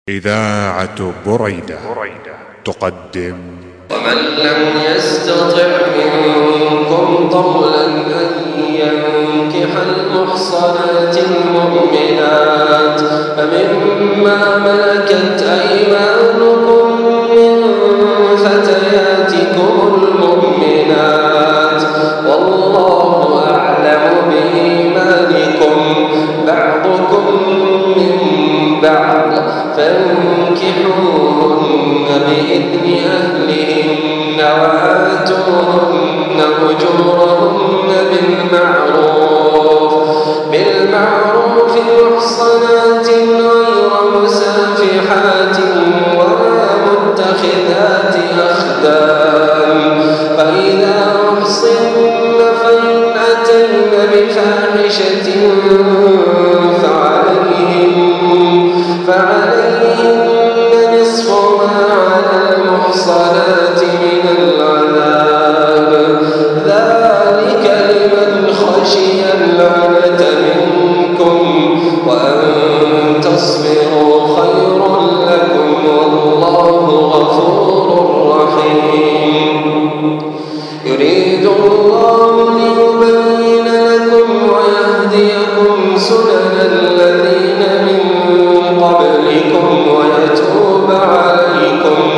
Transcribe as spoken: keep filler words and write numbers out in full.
إذاعة بريدة تقدم. ومن لم يستطع منكم طولا أن ينكح المحصنات المؤمنات فمما ملكت أيمانكم من فتياتكم المؤمنات والله أعلم بإيمانكم بعضكم من بعض فانكحوهن بإذن أهلهن وآتوهن أجورهن بالمعروف بالمعروف محصنات غير مسافحات ولا متخذات أخدان فإذا أحصن فإن أتين بفاحشة فعليهن نصف ما على المحصنات من العذاب ذلك لمن خشي العنة منكم وأن تصبروا خير لكم والله غفور رحيم. يريد الله ليبين لكم ويهديكم سنن الذين من قبلكم ويتوب عليكم